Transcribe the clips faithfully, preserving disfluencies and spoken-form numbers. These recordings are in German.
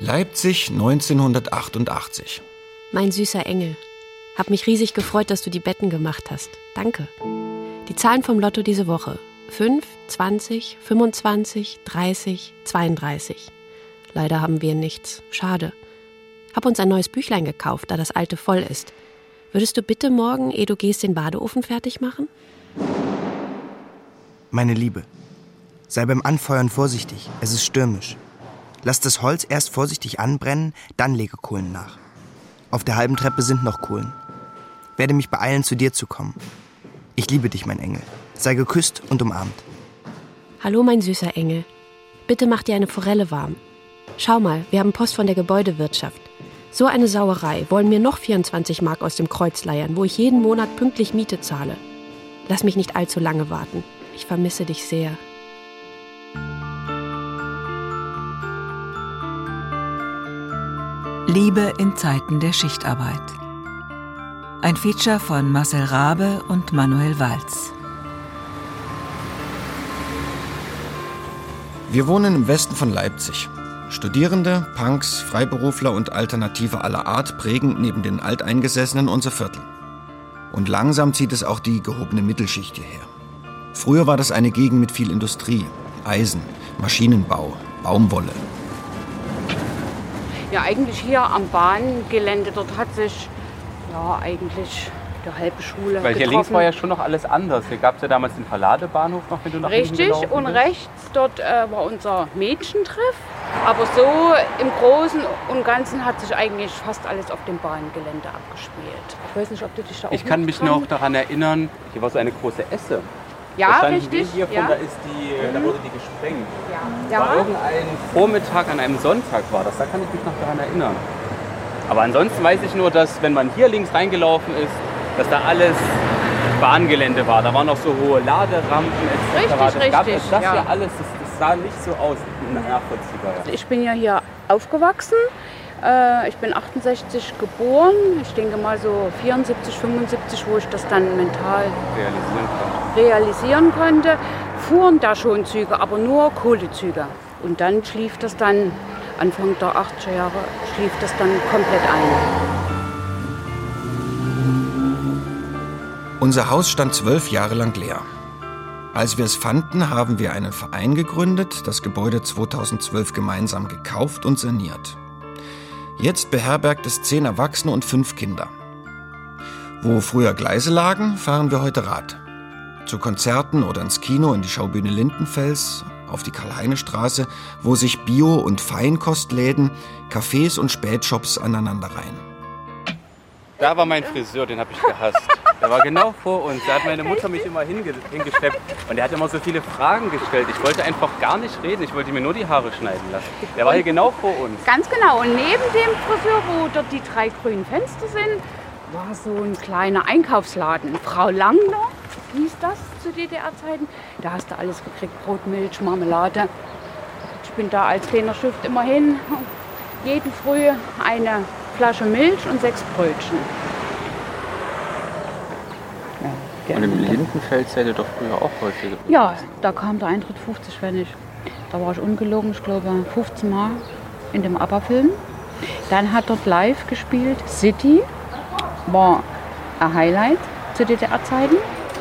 Leipzig neunzehnhundertachtundachtzig. Mein süßer Engel, hab mich riesig gefreut, dass du die Betten gemacht hast. Danke. Die Zahlen vom Lotto diese Woche. fünf, zwanzig, fünfundzwanzig, dreißig, zweiunddreißig. Leider haben wir nichts. Schade. Hab uns ein neues Büchlein gekauft, da das alte voll ist. Würdest du bitte morgen, ehe du gehst, den Badeofen fertig machen? Meine Liebe, sei beim Anfeuern vorsichtig. Es ist stürmisch. Lass das Holz erst vorsichtig anbrennen, dann lege Kohlen nach. Auf der halben Treppe sind noch Kohlen. Werde mich beeilen, zu dir zu kommen. Ich liebe dich, mein Engel. Sei geküsst und umarmt. Hallo, mein süßer Engel. Bitte mach dir eine Forelle warm. Schau mal, wir haben Post von der Gebäudewirtschaft. So eine Sauerei. Wollen mir noch vierundzwanzig Mark aus dem Kreuz leiern, wo ich jeden Monat pünktlich Miete zahle. Lass mich nicht allzu lange warten. Ich vermisse dich sehr. Liebe in Zeiten der Schichtarbeit. Ein Feature von Marcel Rabe und Manuel Walz. Wir wohnen im Westen von Leipzig. Studierende, Punks, Freiberufler und Alternative aller Art prägen neben den Alteingesessenen unser Viertel. Und langsam zieht es auch die gehobene Mittelschicht hierher. Früher war das eine Gegend mit viel Industrie, Eisen, Maschinenbau, Baumwolle. Ja, eigentlich hier am Bahngelände, dort hat sich ja eigentlich die halbe Schule Weil hier getroffen. links war ja schon noch alles anders. Hier gab es ja damals den Verladebahnhof noch, wenn du nach hinten Richtig, gelaufen und bist. rechts dort äh, war unser Mädchentreff. Aber so im Großen und Ganzen hat sich eigentlich fast alles auf dem Bahngelände abgespielt. Ich weiß nicht, ob du dich da auch Ich kann mich dran- noch daran erinnern, hier war so eine große Esse. Ja, da standen richtig. wir hier von, ja. da, ist die, da wurde die gesprengt. Ja. War irgendein Vormittag an einem Sonntag war das, da kann ich mich noch daran erinnern. Aber ansonsten weiß ich nur, dass wenn man hier links reingelaufen ist, dass da alles Bahngelände war. Da waren noch so hohe Laderampen et cetera. Richtig, das gab richtig, es das ja. ja alles, das, das sah nicht so aus, nachvollziehbar. Ja. Ich bin ja hier aufgewachsen. Äh, Ich bin achtundsechzig geboren. Ich denke mal so vierundsiebzig, fünfundsiebzig, wo ich das dann mental Realisieren kann. realisieren konnte, fuhren da schon Züge, aber nur Kohlezüge. Und dann schlief das dann, Anfang der achtziger Jahre, schlief das dann komplett ein. Unser Haus stand zwölf Jahre lang leer. Als wir es fanden, haben wir einen Verein gegründet, das Gebäude zweitausendzwölf gemeinsam gekauft und saniert. Jetzt beherbergt es zehn Erwachsene und fünf Kinder. Wo früher Gleise lagen, fahren wir heute Rad. Zu Konzerten oder ins Kino, in die Schaubühne Lindenfels, auf die Karl-Heine-Straße, wo sich Bio- und Feinkostläden, Cafés und Spätshops aneinanderreihen. Da war mein Friseur, den habe ich gehasst. Der war genau vor uns. Da hat meine Mutter mich immer hinge hingeschleppt. Und der hat immer so viele Fragen gestellt. Ich wollte einfach gar nicht reden. Ich wollte mir nur die Haare schneiden lassen. Der war hier genau vor uns. Ganz genau. Und neben dem Friseur, wo dort die drei grünen Fenster sind, war so ein kleiner Einkaufsladen. Frau Langner hieß das zu D D R-Zeiten. Da hast du alles gekriegt. Brot, Milch, Marmelade. Ich bin da als kleiner Schiff immer hin. Jeden Früh eine Flasche Milch und sechs Brötchen. Ja, Und im Lindenfeld seid ihr doch früher auch häufiger. Ja, da kam der Eintritt fünfzig Pfennig. Da war ich ungelogen, ich glaube fünfzehn Mal in dem ABBA-Film. Dann hat dort live gespielt City, war ein Highlight zu D D R-Zeiten.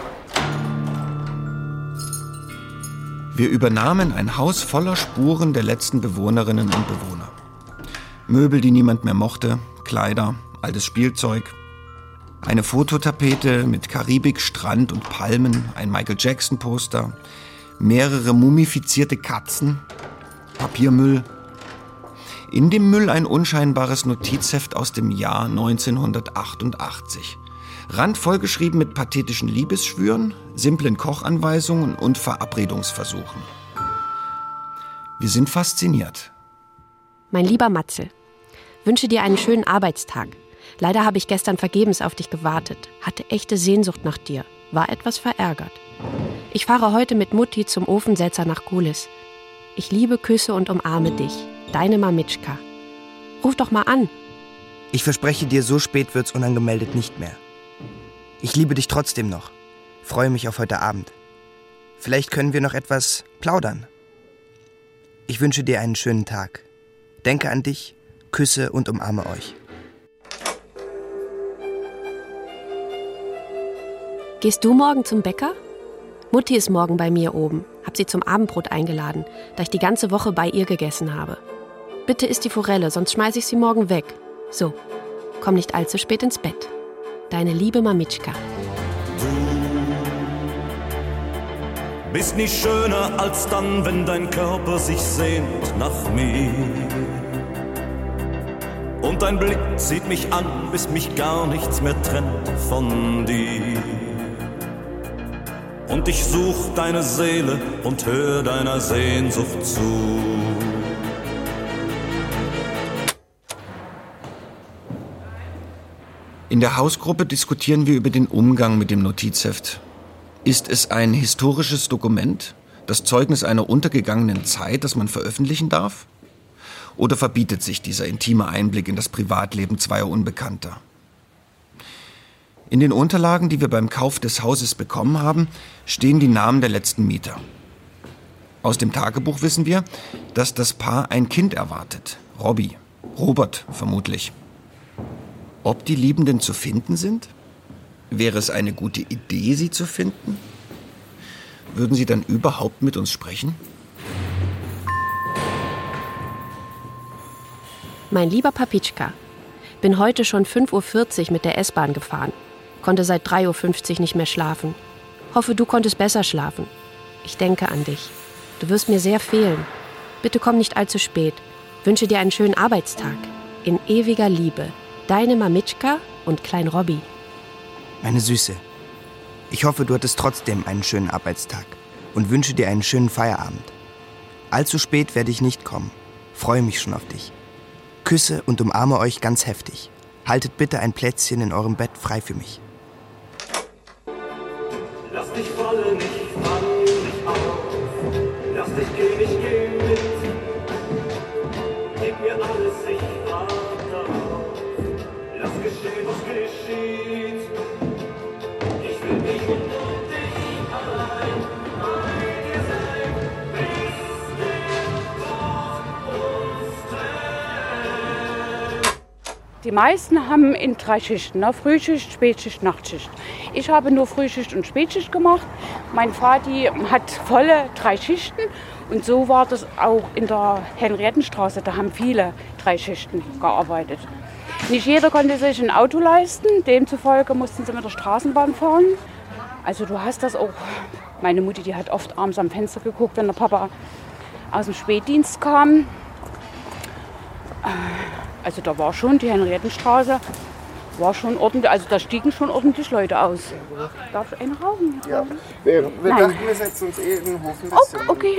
Wir übernahmen ein Haus voller Spuren der letzten Bewohnerinnen und Bewohner. Möbel, die niemand mehr mochte, Kleider, altes Spielzeug, eine Fototapete mit Karibik, Strand und Palmen, ein Michael Jackson-Poster, mehrere mumifizierte Katzen, Papiermüll. In dem Müll ein unscheinbares Notizheft aus dem Jahr neunzehnhundertachtundachtzig. Randvoll geschrieben mit pathetischen Liebesschwüren, simplen Kochanweisungen und Verabredungsversuchen. Wir sind fasziniert. Mein lieber Matzel, wünsche dir einen schönen Arbeitstag. Leider habe ich gestern vergebens auf dich gewartet, hatte echte Sehnsucht nach dir, war etwas verärgert. Ich fahre heute mit Mutti zum Ofensetzer nach Gulis. Ich liebe, küsse und umarme dich, deine Mamitschka. Ruf doch mal an. Ich verspreche dir, so spät wird's unangemeldet nicht mehr. Ich liebe dich trotzdem noch. Freue mich auf heute Abend. Vielleicht können wir noch etwas plaudern. Ich wünsche dir einen schönen Tag. Denke an dich, küsse und umarme euch. Gehst du morgen zum Bäcker? Mutti ist morgen bei mir oben. Hab sie zum Abendbrot eingeladen, da ich die ganze Woche bei ihr gegessen habe. Bitte isst die Forelle, sonst schmeiße ich sie morgen weg. So, komm nicht allzu spät ins Bett. Deine liebe Mamitschka. Du bist nicht schöner als dann, wenn dein Körper sich sehnt nach mir. Und dein Blick zieht mich an, bis mich gar nichts mehr trennt von dir. Und ich such deine Seele und hör deiner Sehnsucht zu. In der Hausgruppe diskutieren wir über den Umgang mit dem Notizheft. Ist es ein historisches Dokument, das Zeugnis einer untergegangenen Zeit, das man veröffentlichen darf? Oder verbietet sich dieser intime Einblick in das Privatleben zweier Unbekannter? In den Unterlagen, die wir beim Kauf des Hauses bekommen haben, stehen die Namen der letzten Mieter. Aus dem Tagebuch wissen wir, dass das Paar ein Kind erwartet. Robby, Robert vermutlich. Ob die Liebenden zu finden sind? Wäre es eine gute Idee, sie zu finden? Würden sie dann überhaupt mit uns sprechen? Mein lieber Papitschka, bin heute schon fünf Uhr vierzig mit der S-Bahn gefahren. Konnte seit drei Uhr fünfzig nicht mehr schlafen. Hoffe, du konntest besser schlafen. Ich denke an dich. Du wirst mir sehr fehlen. Bitte komm nicht allzu spät. Wünsche dir einen schönen Arbeitstag. In ewiger Liebe. Deine Mamitschka und Klein Robby. Meine Süße, ich hoffe, du hattest trotzdem einen schönen Arbeitstag und wünsche dir einen schönen Feierabend. Allzu spät werde ich nicht kommen. Freue mich schon auf dich. Küsse und umarme euch ganz heftig. Haltet bitte ein Plätzchen in eurem Bett frei für mich. Lass dich fallen, ich fang dich auf. Lass dich gehen, ich geh mit. Gib mir alles, ich warte darauf. Lass geschehen, was geschieht. Ich will dich und nur dich allein bei dir sein, bis der Tod uns trennt. Die meisten haben in drei Schichten, ne? Frühschicht, Spätschicht, Nachtschicht. Ich habe nur Frühschicht und Spätschicht gemacht. Mein Vati hat volle drei Schichten und so war das auch in der Henriettenstraße. Da haben viele drei Schichten gearbeitet. Nicht jeder konnte sich ein Auto leisten, demzufolge mussten sie mit der Straßenbahn fahren. Also du hast das auch, meine Mutti, die hat oft abends am Fenster geguckt, wenn der Papa aus dem Spätdienst kam. Also da war schon die Henriettenstraße, war schon ordentlich, also da stiegen schon ordentlich Leute aus. Darf ich eine rauchen? Ja, wir, wir Nein. dachten, wir setzen uns eh in den Hof ein Oh, bisschen. okay.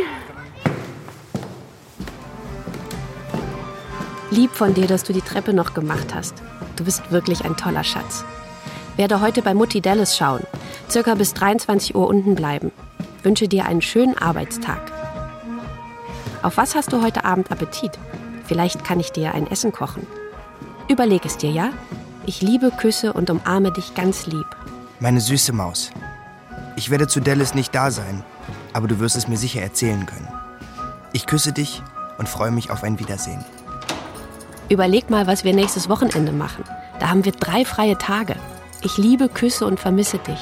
Lieb von dir, dass du die Treppe noch gemacht hast. Du bist wirklich ein toller Schatz. Werde heute bei Mutti Dallas schauen. Circa bis dreiundzwanzig Uhr unten bleiben. Wünsche dir einen schönen Arbeitstag. Auf was hast du heute Abend Appetit? Vielleicht kann ich dir ein Essen kochen. Überleg es dir, ja? Ich liebe, küsse und umarme dich ganz lieb. Meine süße Maus. Ich werde zu Dallas nicht da sein, aber du wirst es mir sicher erzählen können. Ich küsse dich und freue mich auf ein Wiedersehen. Überleg mal, was wir nächstes Wochenende machen. Da haben wir drei freie Tage. Ich liebe, küsse und vermisse dich.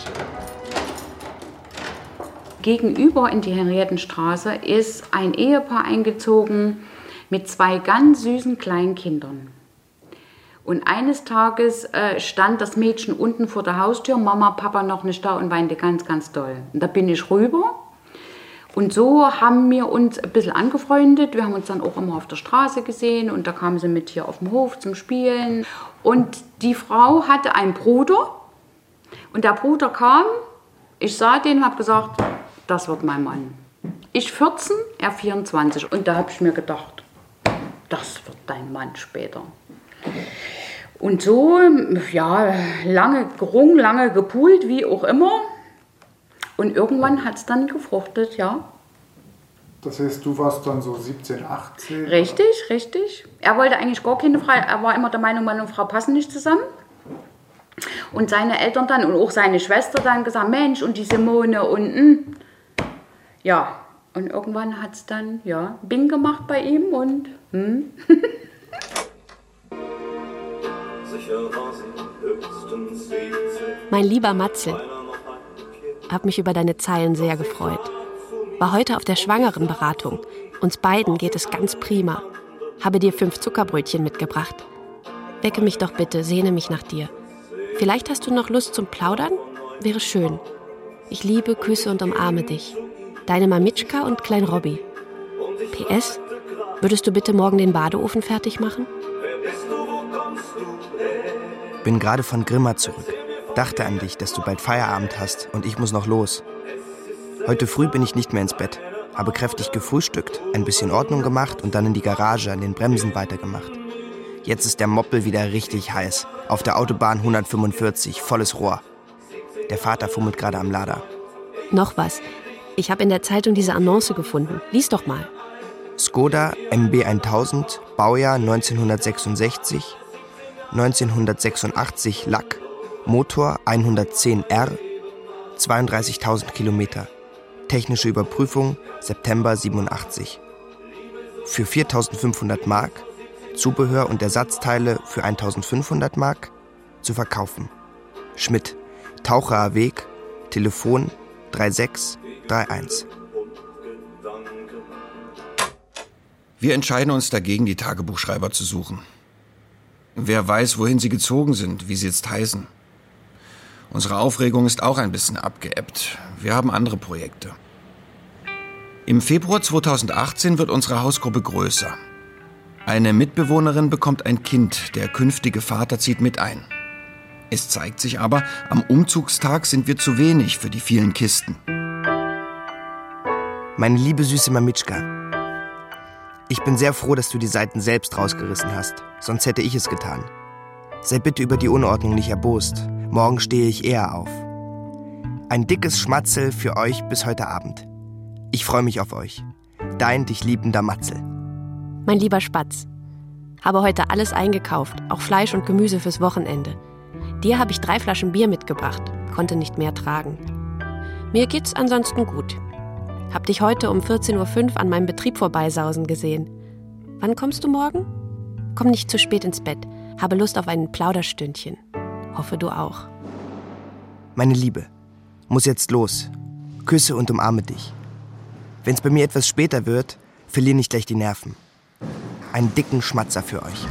Gegenüber in die Henriettenstraße ist ein Ehepaar eingezogen mit zwei ganz süßen kleinen Kindern. Und eines Tages äh, stand das Mädchen unten vor der Haustür, Mama, Papa noch nicht da und weinte ganz, ganz doll. Und da bin ich rüber. Und so haben wir uns ein bisschen angefreundet. Wir haben uns dann auch immer auf der Straße gesehen und da kamen sie mit hier auf dem Hof zum Spielen. Und die Frau hatte einen Bruder und der Bruder kam, ich sah den und habe gesagt, das wird mein Mann. Ich vierzehn, er vierundzwanzig und da habe ich mir gedacht, das wird dein Mann später. Und so, ja, lange gerungen, lange gepult, wie auch immer. Und irgendwann hat es dann gefruchtet, ja. Das heißt, du warst dann so siebzehn, achtzehn? Richtig, richtig. Er wollte eigentlich gar keine Frau, er war immer der Meinung, Mann und Frau passen nicht zusammen. Und seine Eltern dann und auch seine Schwester dann gesagt, Mensch, und die Simone und mh. Ja, und irgendwann hat es dann, ja, Bing gemacht bei ihm und hm. Mein lieber Matzel, hab mich über deine Zeilen sehr gefreut. War heute auf der Schwangerenberatung. Uns beiden geht es ganz prima. Habe dir fünf Zuckerbrötchen mitgebracht. Wecke mich doch bitte, sehne mich nach dir. Vielleicht hast du noch Lust zum Plaudern? Wäre schön. Ich liebe, küsse und umarme dich. Deine Mamitschka und Klein Robby. P S. Würdest du bitte morgen den Badeofen fertig machen? Bin gerade von Grimma zurück. Dachte an dich, dass du bald Feierabend hast und ich muss noch los. Heute früh bin ich nicht mehr ins Bett. Habe kräftig gefrühstückt, ein bisschen Ordnung gemacht und dann in die Garage an den Bremsen weitergemacht. Jetzt ist der Moppel wieder richtig heiß. Auf der Autobahn hundertfünfundvierzig, volles Rohr. Der Vater fummelt gerade am Lader. Noch was. Ich habe in der Zeitung diese Annonce gefunden. Lies doch mal. Skoda M B tausend, Baujahr neunzehnhundertsechsundsechzig, neunzehnhundertsechsundachtzig Lack, Motor hundertzehn R, zweiunddreißigtausend Kilometer. Technische Überprüfung September siebenundachtzig. Für viertausendfünfhundert Mark, Zubehör und Ersatzteile für eintausendfünfhundert Mark, zu verkaufen. Schmidt, Taucherer Weg, Telefon drei sechs drei eins. Wir entscheiden uns dagegen, die Tagebuchschreiber zu suchen. Wer weiß, wohin sie gezogen sind, wie sie jetzt heißen. Unsere Aufregung ist auch ein bisschen abgeebbt. Wir haben andere Projekte. Im Februar zweitausendachtzehn wird unsere Hausgruppe größer. Eine Mitbewohnerin bekommt ein Kind, der künftige Vater zieht mit ein. Es zeigt sich aber, am Umzugstag sind wir zu wenig für die vielen Kisten. Meine liebe süße Mamitschka, ich bin sehr froh, dass du die Seiten selbst rausgerissen hast, sonst hätte ich es getan. Sei bitte über die Unordnung nicht erbost. Morgen stehe ich eher auf. Ein dickes Schmatzel für euch bis heute Abend. Ich freue mich auf euch. Dein dich liebender Matzel. Mein lieber Spatz, habe heute alles eingekauft, auch Fleisch und Gemüse fürs Wochenende. Dir habe ich drei Flaschen Bier mitgebracht, konnte nicht mehr tragen. Mir geht's ansonsten gut. Hab dich heute um vierzehn Uhr fünf an meinem Betrieb vorbeisausen gesehen. Wann kommst du morgen? Komm nicht zu spät ins Bett. Habe Lust auf ein Plauderstündchen. Hoffe, du auch. Meine Liebe, muss jetzt los. Küsse und umarme dich. Wenn's bei mir etwas später wird, verlier nicht gleich die Nerven. Einen dicken Schmatzer für euch.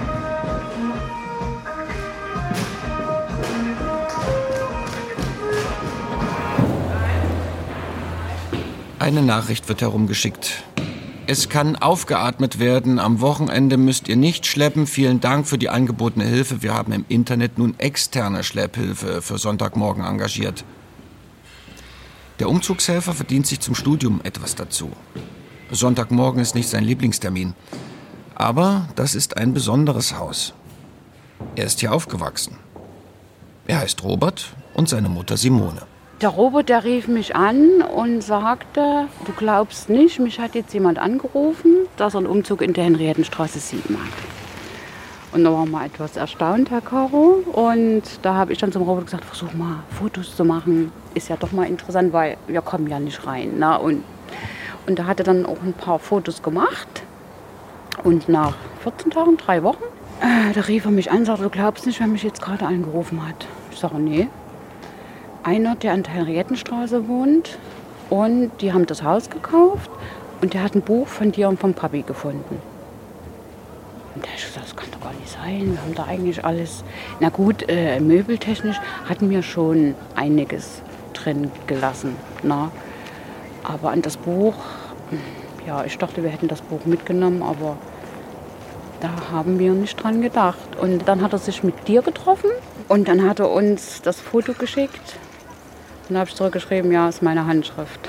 Eine Nachricht wird herumgeschickt. Es kann aufgeatmet werden. Am Wochenende müsst ihr nicht schleppen. Vielen Dank für die angebotene Hilfe. Wir haben im Internet nun externe Schlepphilfe für Sonntagmorgen engagiert. Der Umzugshelfer verdient sich zum Studium etwas dazu. Sonntagmorgen ist nicht sein Lieblingstermin. Aber das ist ein besonderes Haus. Er ist hier aufgewachsen. Er heißt Robert und seine Mutter Simone. Der Robert, der rief mich an und sagte, du glaubst nicht, mich hat jetzt jemand angerufen, dass er einen Umzug in der Henriettenstraße sieben hat. Und da waren wir etwas erstaunt, Herr Caro. Und da habe ich dann zum Robert gesagt, versuch mal Fotos zu machen. Ist ja doch mal interessant, weil wir kommen ja nicht rein. Ne? Und, und da hat er dann auch ein paar Fotos gemacht. Und nach vierzehn Tagen, drei Wochen, äh, da rief er mich an und sagte, du glaubst nicht, wer mich jetzt gerade angerufen hat. Ich sage, nee. Einer, der an der Henriettenstraße wohnt, und die haben das Haus gekauft und der hat ein Buch von dir und vom Papi gefunden. Und da habe ich gesagt, das kann doch gar nicht sein, wir haben da eigentlich alles, na gut, äh, möbeltechnisch hatten wir schon einiges drin gelassen, na? Aber an das Buch, ja, ich dachte, wir hätten das Buch mitgenommen, aber da haben wir nicht dran gedacht. Und dann hat er sich mit dir getroffen und dann hat er uns das Foto geschickt. Und da habe ich zurückgeschrieben, ja, ist meine Handschrift.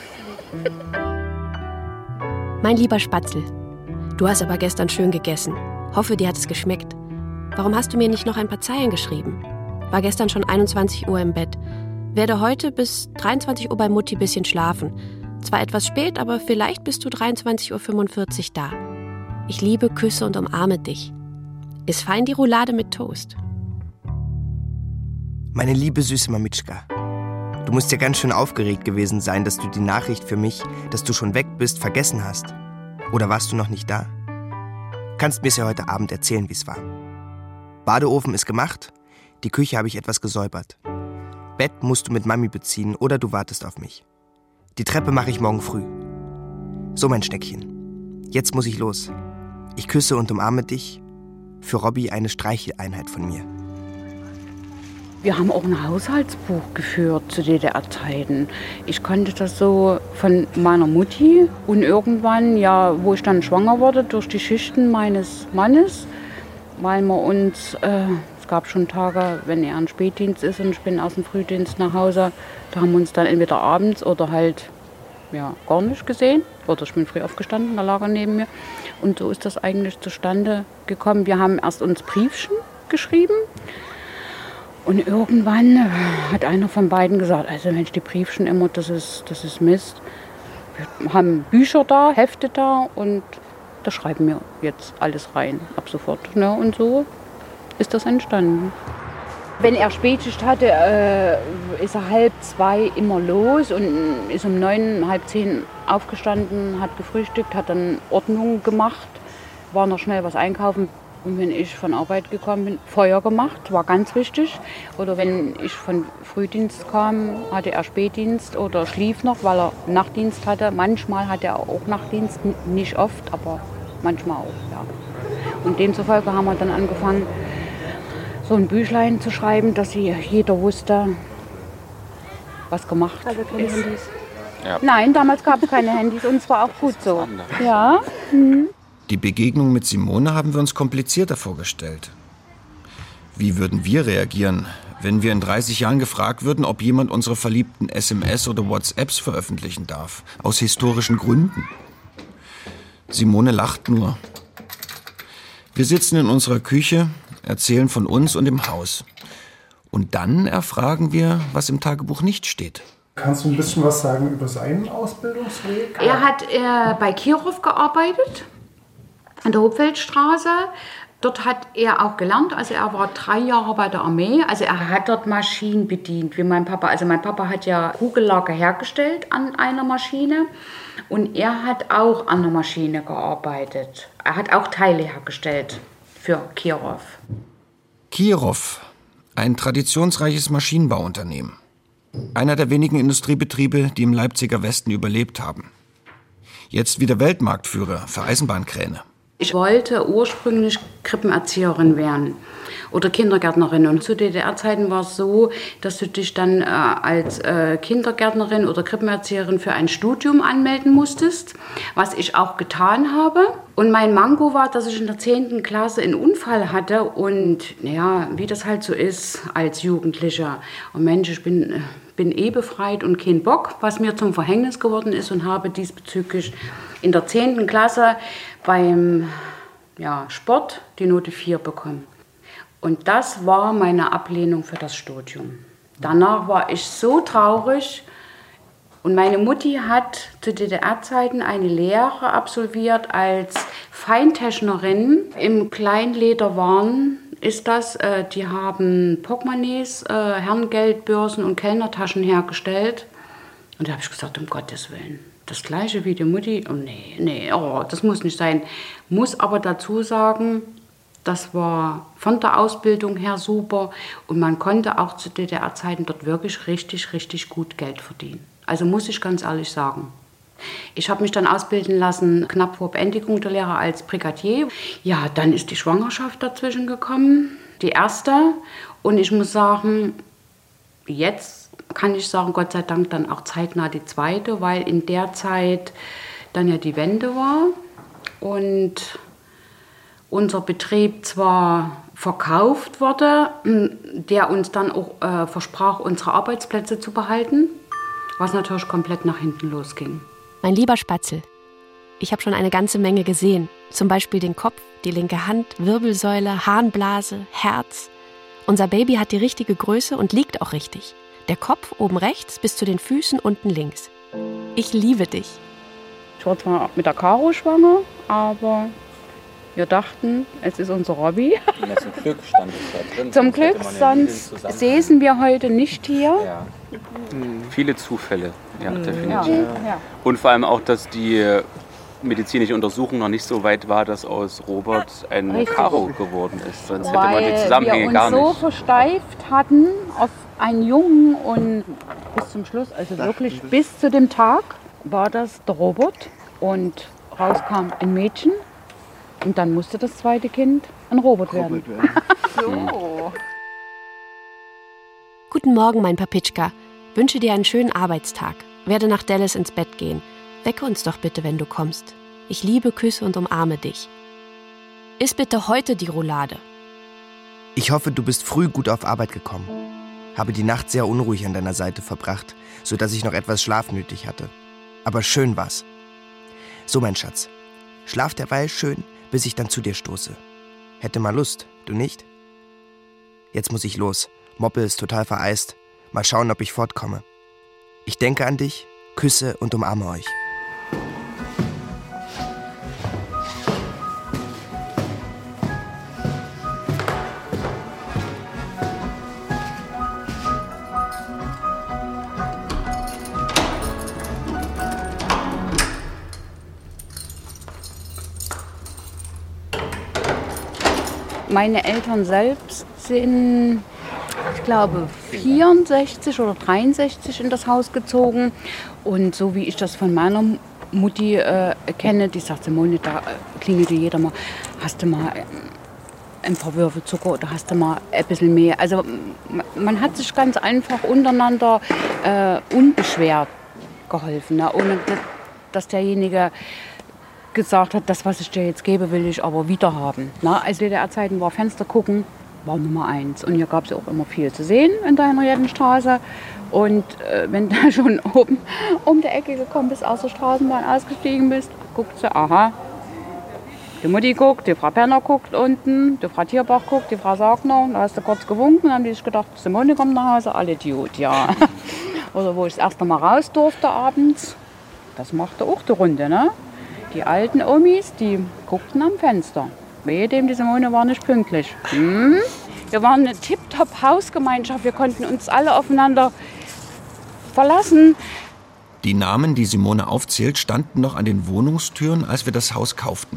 Mein lieber Spatzel, du hast aber gestern schön gegessen. Hoffe, dir hat es geschmeckt. Warum hast du mir nicht noch ein paar Zeilen geschrieben? War gestern schon einundzwanzig Uhr im Bett. Werde heute bis dreiundzwanzig Uhr bei Mutti bisschen schlafen. Zwar etwas spät, aber vielleicht bist du dreiundzwanzig Uhr fünfundvierzig da. Ich liebe, küsse und umarme dich. Ist fein die Roulade mit Toast. Meine liebe süße Mamitschka, du musst ja ganz schön aufgeregt gewesen sein, dass du die Nachricht für mich, dass du schon weg bist, vergessen hast. Oder warst du noch nicht da? Kannst mir's ja heute Abend erzählen, wie's war. Badeofen ist gemacht, die Küche habe ich etwas gesäubert. Bett musst du mit Mami beziehen oder du wartest auf mich. Die Treppe mache ich morgen früh. So, mein Schneckchen. Jetzt muss ich los. Ich küsse und umarme dich. Für Robby eine Streicheleinheit von mir. Wir haben auch ein Haushaltsbuch geführt zu D D R-Zeiten. Ich kannte das so von meiner Mutti. Und irgendwann, ja, wo ich dann schwanger wurde, durch die Schichten meines Mannes, weil wir uns, äh, es gab schon Tage, wenn er ein Spätdienst ist und ich bin aus dem Frühdienst nach Hause, da haben wir uns dann entweder abends oder halt ja, gar nicht gesehen. Oder ich bin früh aufgestanden, da lag er neben mir. Und so ist das eigentlich zustande gekommen. Wir haben erst uns Briefchen geschrieben. Und irgendwann hat einer von beiden gesagt, also Mensch, die Briefchen immer, das ist, das ist Mist. Wir haben Bücher da, Hefte da und da schreiben wir jetzt alles rein, ab sofort. Ne? Und so ist das entstanden. Wenn er Spätschicht hatte, äh, ist er halb zwei immer los und ist um neun, halb zehn aufgestanden, hat gefrühstückt, hat dann Ordnung gemacht, war noch schnell was einkaufen. Und wenn ich von Arbeit gekommen bin, Feuer gemacht, war ganz wichtig. Oder wenn ich von Frühdienst kam, hatte er Spätdienst oder schlief noch, weil er Nachtdienst hatte. Manchmal hatte er auch Nachtdienst, nicht oft, aber manchmal auch, ja. Und demzufolge haben wir dann angefangen, so ein Büchlein zu schreiben, dass jeder wusste, was gemacht also keine ist. Handys. Ja. Nein, damals gab es keine Handys und es war auch gut so. Ja. Mhm. Die Begegnung mit Simone haben wir uns komplizierter vorgestellt. Wie würden wir reagieren, wenn wir in dreißig Jahren gefragt würden, ob jemand unsere verliebten S M S oder WhatsApps veröffentlichen darf? Aus historischen Gründen. Simone lacht nur. Wir sitzen in unserer Küche, erzählen von uns und dem Haus. Und dann erfragen wir, was im Tagebuch nicht steht. Kannst du ein bisschen was sagen über seinen Ausbildungsweg? Er hat äh, bei Kirov gearbeitet. An der Hopfeldstraße. Dort hat er auch gelernt, also er war drei Jahre bei der Armee, also er hat dort Maschinen bedient, wie mein Papa. Also mein Papa hat ja Kugellager hergestellt an einer Maschine und er hat auch an der Maschine gearbeitet. Er hat auch Teile hergestellt für Kirov. Kirov, ein traditionsreiches Maschinenbauunternehmen. Einer der wenigen Industriebetriebe, die im Leipziger Westen überlebt haben. Jetzt wieder Weltmarktführer für Eisenbahnkräne. Ich wollte ursprünglich Krippenerzieherin werden oder Kindergärtnerin. Und zu D D R-Zeiten war es so, dass du dich dann äh, als äh, Kindergärtnerin oder Krippenerzieherin für ein Studium anmelden musstest, was ich auch getan habe. Und mein Manko war, dass ich in der zehnten Klasse einen Unfall hatte und ja, wie das halt so ist als Jugendlicher. Und Mensch, ich bin, äh, bin eh befreit und kein Bock, was mir zum Verhängnis geworden ist und habe diesbezüglich in der zehnten Klasse beim ja, Sport die Note vier bekommen. Und das war meine Ablehnung für das Studium. Danach war ich so traurig und meine Mutti hat zu D D R-Zeiten eine Lehre absolviert als Feintechnerin im Kleinlederwaren. Ist das, äh, die haben Portemonnaies, äh, Herrengeldbörsen und Kellnertaschen hergestellt. Und da habe ich gesagt, um Gottes Willen. Das Gleiche wie die Mutti, oh nee, nee, oh, das muss nicht sein. Muss aber dazu sagen, das war von der Ausbildung her super und man konnte auch zu D D R-Zeiten dort wirklich richtig, richtig gut Geld verdienen. Also muss ich ganz ehrlich sagen. Ich habe mich dann ausbilden lassen, knapp vor Beendigung der Lehre als Brigadier. Ja, dann ist die Schwangerschaft dazwischen gekommen, die erste. Und ich muss sagen, jetzt kann ich sagen, Gott sei Dank dann auch zeitnah die zweite, weil in der Zeit dann ja die Wende war und unser Betrieb zwar verkauft wurde, der uns dann auch äh, versprach, unsere Arbeitsplätze zu behalten, was natürlich komplett nach hinten losging. Mein lieber Spatzel, ich habe schon eine ganze Menge gesehen. Zum Beispiel den Kopf, die linke Hand, Wirbelsäule, Harnblase, Herz. Unser Baby hat die richtige Größe und liegt auch richtig. Der Kopf oben rechts bis zu den Füßen unten links. Ich liebe dich. Ich war zwar mit der Caro schwanger, aber wir dachten, es ist unser Robby. Ja, zum Glück stand es da drin. Zum Glück, sonst säßen wir heute nicht hier. Ja. Mhm. Viele Zufälle, ja, mhm. definitiv. Ja. Ja. Und vor allem auch, dass die medizinische Untersuchung noch nicht so weit war, dass aus Robert ein Richtig. Karo geworden ist. Sonst hätte Weil man die Zusammenhänge wir gar uns so nicht. versteift hatten auf einen Jungen und bis zum Schluss, also wirklich bis zu dem Tag, war das der Robert und rauskam ein Mädchen und dann musste das zweite Kind ein Robert werden. So. Guten Morgen, mein Papitschka. Wünsche dir einen schönen Arbeitstag. Werde nach Dallas ins Bett gehen. Wecke uns doch bitte, wenn du kommst. Ich liebe, küsse und umarme dich. Iss bitte heute die Roulade. Ich hoffe, du bist früh gut auf Arbeit gekommen. Habe die Nacht sehr unruhig an deiner Seite verbracht, sodass ich noch etwas Schlaf nötig hatte. Aber schön war's. So, mein Schatz, schlaf derweil schön, bis ich dann zu dir stoße. Hätte mal Lust, du nicht? Jetzt muss ich los. Moppel ist total vereist. Mal schauen, ob ich fortkomme. Ich denke an dich, küsse und umarme euch. Meine Eltern selbst sind, ich glaube, vierundsechzig oder dreiundsechzig in das Haus gezogen. Und so wie ich das von meiner Mutti äh, kenne, die sagt, Simone, da klingelte jeder mal, hast du mal ein paar Würfel Zucker oder hast du mal ein bisschen mehr. Also man hat sich ganz einfach untereinander äh, unbeschwert geholfen, ne? Ohne dass derjenige gesagt hat, das, was ich dir jetzt gebe, will ich aber wieder haben. Na, als D D R-Zeiten war Fenster gucken, war Nummer eins. Und hier gab es ja auch immer viel zu sehen in der Henriettenstraße. Und äh, wenn du schon oben um die Ecke gekommen bist, aus der Straßenbahn ausgestiegen bist, guckst du, aha, die Mutti guckt, die Frau Penner guckt unten, die Frau Tierbach guckt, die Frau Sagner. Da hast du kurz gewunken, dann haben die sich gedacht, Simone kommt nach Hause, alle Idiot, ja. Oder wo ich das erste Mal raus durfte abends, das machte auch die Runde, ne? Die alten Omis, die guckten am Fenster. Wehe dem, die Simone war nicht pünktlich. Hm? Wir waren eine Tip-Top-Hausgemeinschaft. Wir konnten uns alle aufeinander verlassen. Die Namen, die Simone aufzählt, standen noch an den Wohnungstüren, als wir das Haus kauften.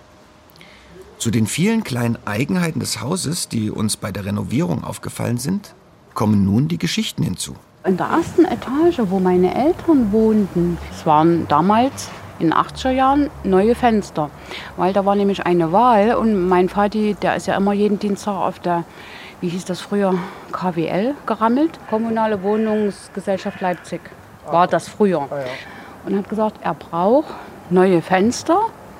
Zu den vielen kleinen Eigenheiten des Hauses, die uns bei der Renovierung aufgefallen sind, kommen nun die Geschichten hinzu. In der ersten Etage, wo meine Eltern wohnten, es waren damals in den achtziger Jahren neue Fenster, weil da war nämlich eine Wahl und mein Vati, der ist ja immer jeden Dienstag auf der, wie hieß das früher, K W L gerammelt, Kommunale Wohnungsgesellschaft Leipzig, war das früher. Und hat gesagt, er braucht neue Fenster,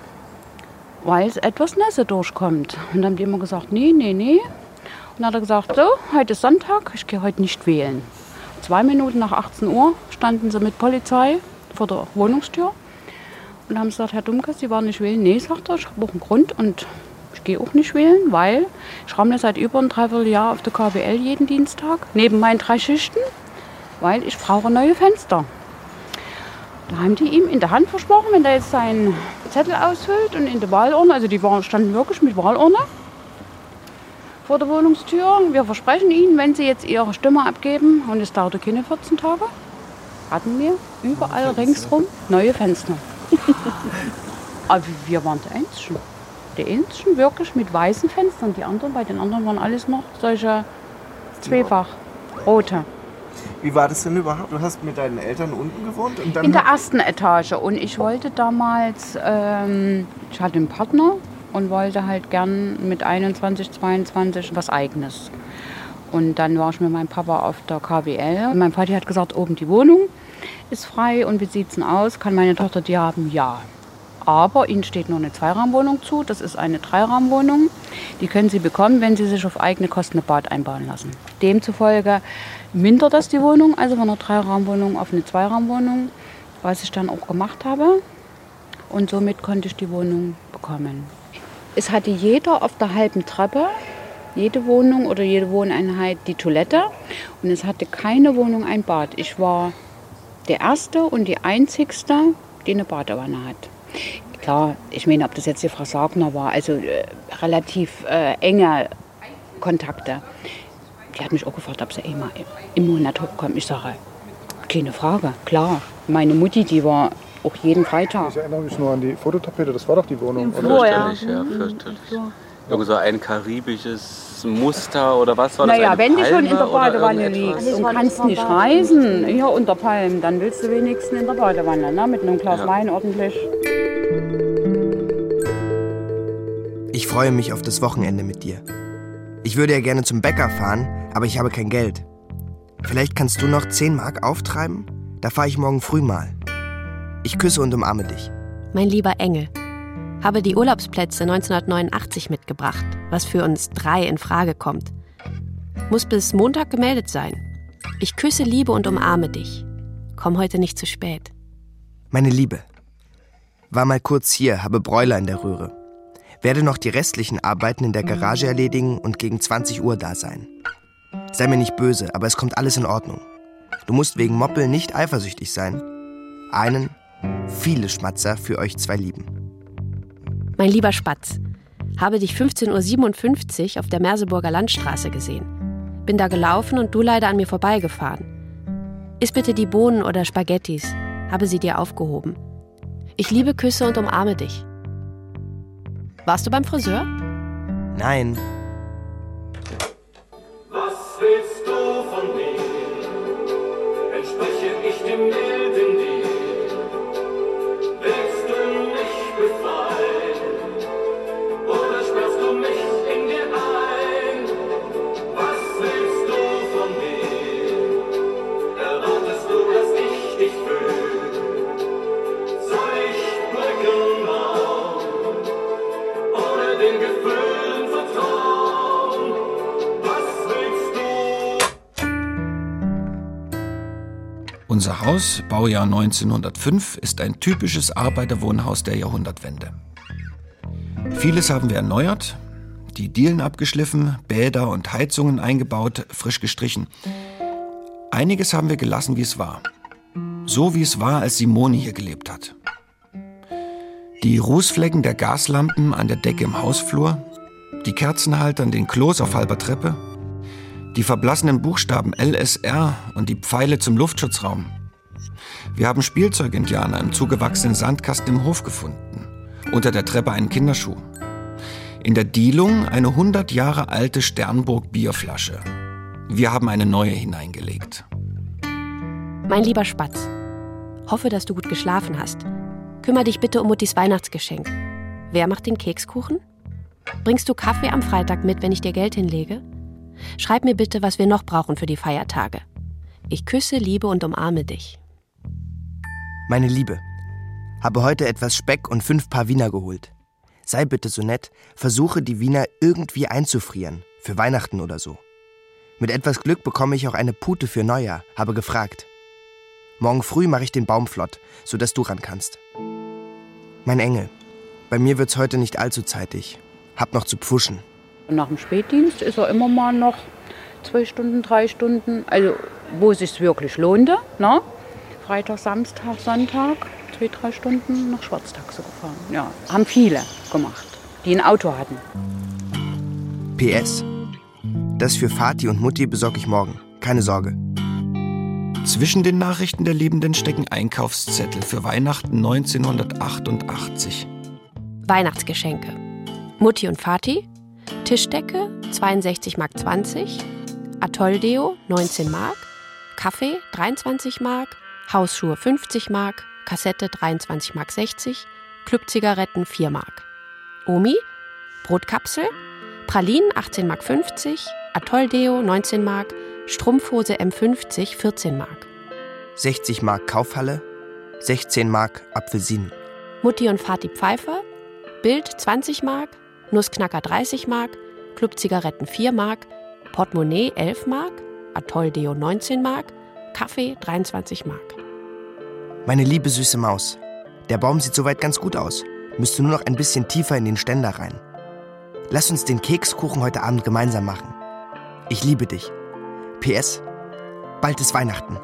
weil es etwas Nässe durchkommt. Und dann haben die immer gesagt, nee, nee, nee. Und dann hat er gesagt, so, heute ist Sonntag, ich gehe heute nicht wählen. Zwei Minuten nach achtzehn Uhr standen sie mit Polizei vor der Wohnungstür. Und haben gesagt, Herr Dumke, Sie waren nicht wählen. Nee, sagt er, ich habe auch einen Grund und ich gehe auch nicht wählen, weil ich rammle seit über ein Dreivierteljahr auf der K W L jeden Dienstag, neben meinen drei Schichten, weil ich brauche neue Fenster. Da haben die ihm in der Hand versprochen, wenn er jetzt seinen Zettel ausfüllt und in der Wahlurne, also die waren, standen wirklich mit Wahlurne vor der Wohnungstür. Wir versprechen Ihnen, wenn Sie jetzt Ihre Stimme abgeben, und es dauerte keine vierzehn Tage, hatten wir überall ringsrum neue Fenster. Aber wir waren die Einzigen. Die Einzigen wirklich mit weißen Fenstern. Die anderen, bei den anderen waren alles noch solche zweifach rote. Wie war das denn überhaupt? Du hast mit deinen Eltern unten gewohnt? Und dann in der ersten Etage. Und ich wollte damals, ähm, ich hatte einen Partner und wollte halt gern mit einundzwanzig, zweiundzwanzig was Eigenes. Und dann war ich mit meinem Papa auf der K W L. Und mein Vati hat gesagt, oben die Wohnung ist frei und wie sieht es denn aus? Kann meine Tochter die haben? Ja. Aber Ihnen steht nur eine Zweiraumwohnung zu. Das ist eine Dreiraumwohnung. Die können Sie bekommen, wenn Sie sich auf eigene Kosten ein Bad einbauen lassen. Demzufolge mindert das die Wohnung, also von einer Dreiraumwohnung auf eine Zweiraumwohnung, was ich dann auch gemacht habe. Und somit konnte ich die Wohnung bekommen. Es hatte jeder auf der halben Treppe, jede Wohnung oder jede Wohneinheit, die Toilette. Und es hatte keine Wohnung ein Bad. Ich war der Erste und die Einzigste, die eine Badewanne hat. Klar, ich meine, ob das jetzt die Frau Sagner war, also äh, relativ äh, enge Kontakte. Die hat mich auch gefragt, ob sie eh mal im Monat hochkommt. Ich sage, keine Frage, klar. Meine Mutti, die war auch jeden Freitag. Ich erinnere mich nur an die Fototapete, das war doch die Wohnung, oder? Flur, ja. Fürchterlich, ja, fürchterlich. Irgend so ein karibisches Muster oder was war das? Naja, eine wenn du schon Palme in der oder Badewanne irgendetwas? liegst und kannst nicht reisen, hier unter Palmen, dann willst du wenigstens in der Badewanne, ne? Mit einem Glas Ja. Wein ordentlich. Ich freue mich auf das Wochenende mit dir. Ich würde ja gerne zum Bäcker fahren, aber ich habe kein Geld. Vielleicht kannst du noch zehn Mark auftreiben? Da fahre ich morgen früh mal. Ich küsse und umarme dich. Mein lieber Engel, habe die Urlaubsplätze neunzehnhundertneunundachtzig mitgebracht, was für uns drei in Frage kommt. Muss bis Montag gemeldet sein. Ich küsse, liebe und umarme dich. Komm heute nicht zu spät. Meine Liebe, war mal kurz hier, habe Bräuler in der Röhre. Werde noch die restlichen Arbeiten in der Garage erledigen und gegen zwanzig Uhr da sein. Sei mir nicht böse, aber es kommt alles in Ordnung. Du musst wegen Moppel nicht eifersüchtig sein. Einen, viele Schmatzer für euch zwei lieben. Mein lieber Spatz, habe dich fünfzehn Uhr siebenundfünfzig auf der Merseburger Landstraße gesehen. Bin da gelaufen und du leider an mir vorbeigefahren. Iss bitte die Bohnen oder Spaghettis, habe sie dir aufgehoben. Ich liebe, küsse und umarme dich. Warst du beim Friseur? Nein. Was willst du von mir? Entspreche ich dem Bild in dir? Willst du mich befreien? Oder sperrst du mich in dir ein? Was willst du von mir? Erwartest du, dass ich dich fühle? Soll ich Brücken bauen? Oder den Gefühlen vertrauen? Was willst du? Unser Haus, Baujahr neunzehnhundertfünf, ist ein typisches Arbeiterwohnhaus der Jahrhundertwende. Vieles haben wir erneuert, die Dielen abgeschliffen, Bäder und Heizungen eingebaut, frisch gestrichen. Einiges haben wir gelassen, wie es war. So wie es war, als Simone hier gelebt hat. Die Rußflecken der Gaslampen an der Decke im Hausflur, die Kerzenhalter an den Klos auf halber Treppe, die verblassenen Buchstaben L S R und die Pfeile zum Luftschutzraum. Wir haben Spielzeugindianer im zugewachsenen Sandkasten im Hof gefunden. Unter der Treppe einen Kinderschuh. In der Dielung eine hundert Jahre alte Sternburg-Bierflasche. Wir haben eine neue hineingelegt. Mein lieber Spatz, hoffe, dass du gut geschlafen hast. Kümmer dich bitte um Muttis Weihnachtsgeschenk. Wer macht den Kekskuchen? Bringst du Kaffee am Freitag mit, wenn ich dir Geld hinlege? Schreib mir bitte, was wir noch brauchen für die Feiertage. Ich küsse, liebe und umarme dich. Meine Liebe, habe heute etwas Speck und fünf Paar Wiener geholt. Sei bitte so nett, versuche die Wiener irgendwie einzufrieren, für Weihnachten oder so. Mit etwas Glück bekomme ich auch eine Pute für Neujahr, habe gefragt. Morgen früh mache ich den Baum flott, sodass du ran kannst. Mein Engel, bei mir wird's heute nicht allzu zeitig. Hab noch zu pfuschen. Nach dem Spätdienst ist er immer mal noch zwei Stunden, drei Stunden, also wo es sich wirklich lohnte, ne? Freitag, Samstag, Sonntag, zwei, drei Stunden nach Schwarztaxe gefahren. Ja, haben viele gemacht, die ein Auto hatten. P S. Das für Vati und Mutti besorge ich morgen. Keine Sorge. Zwischen den Nachrichten der Liebenden stecken Einkaufszettel für Weihnachten neunzehnhundertachtundachtzig. Weihnachtsgeschenke. Mutti und Vati. Tischdecke zweiundsechzig Mark zwanzig. Atolldeo neunzehn Mark. Kaffee dreiundzwanzig Mark. Hausschuhe fünfzig Mark. Kassette dreiundzwanzig Mark sechzig. Clubzigaretten vier Mark. Omi. Brotkapsel. Pralinen achtzehn Mark fünfzig. Atolldeo neunzehn Mark. Strumpfhose M fünfzig vierzehn Mark. sechzig Mark Kaufhalle, sechzehn Mark Apfelsinen. Mutti und Vati Pfeiffer. Bild zwanzig Mark. Nussknacker dreißig Mark. Clubzigaretten vier Mark. Portemonnaie elf Mark. Atolldeo neunzehn Mark. Kaffee dreiundzwanzig Mark. Meine liebe süße Maus, der Baum sieht soweit ganz gut aus. Müsste nur noch ein bisschen tiefer in den Ständer rein. Lass uns den Kekskuchen heute Abend gemeinsam machen. Ich liebe dich. P S. Bald ist Weihnachten.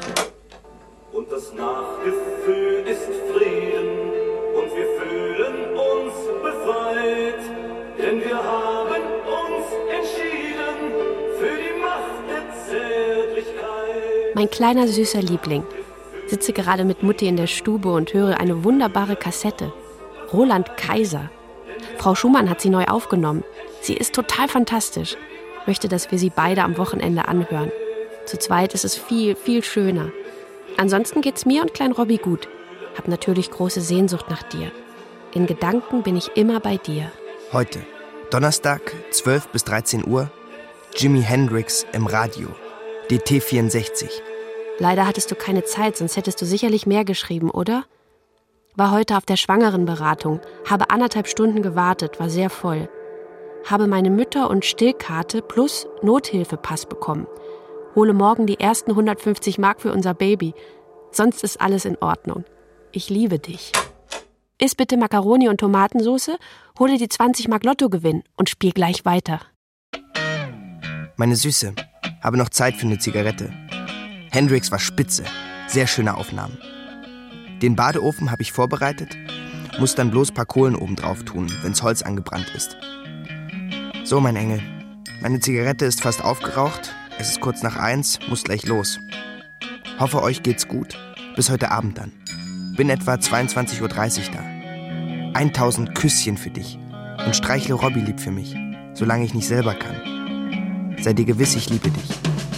Und das Nachgefühl ist Frieden und wir fühlen uns befreit, denn wir haben uns entschieden für die Macht der Zärtlichkeit. Mein kleiner süßer Liebling, Sitze gerade mit Mutti in der Stube und höre eine wunderbare Kassette. Roland Kaiser. Frau Schumann hat sie neu aufgenommen. Sie ist total fantastisch. Möchte, dass wir sie beide am Wochenende anhören. Zu zweit ist es viel, viel schöner. Ansonsten geht's mir und Klein Robby gut. Hab natürlich große Sehnsucht nach dir. In Gedanken bin ich immer bei dir. Heute, Donnerstag, zwölf bis dreizehn Uhr, Jimi Hendrix im Radio, D T vierundsechzig. Leider hattest du keine Zeit, sonst hättest du sicherlich mehr geschrieben, oder? War heute auf der Schwangerenberatung, habe anderthalb Stunden gewartet, war sehr voll. Habe meine Mütter- und Stillkarte plus Nothilfepass bekommen. Hole morgen die ersten hundertfünfzig Mark für unser Baby. Sonst ist alles in Ordnung. Ich liebe dich. Iss bitte Macaroni und Tomatensauce, hole die zwanzig Mark Lottogewinn und spiel gleich weiter. Meine Süße, habe noch Zeit für eine Zigarette. Hendrix war spitze, sehr schöne Aufnahmen. Den Badeofen habe ich vorbereitet, muss dann bloß ein paar Kohlen oben drauf tun, wenn's Holz angebrannt ist. So, mein Engel, meine Zigarette ist fast aufgeraucht, es ist kurz nach eins, muss gleich los. Hoffe, euch geht's gut, bis heute Abend dann. Bin etwa zweiundzwanzig Uhr dreißig da. Eintausend Küsschen für dich und streichle Robby lieb für mich, solange ich nicht selber kann. Sei dir gewiss, ich liebe dich.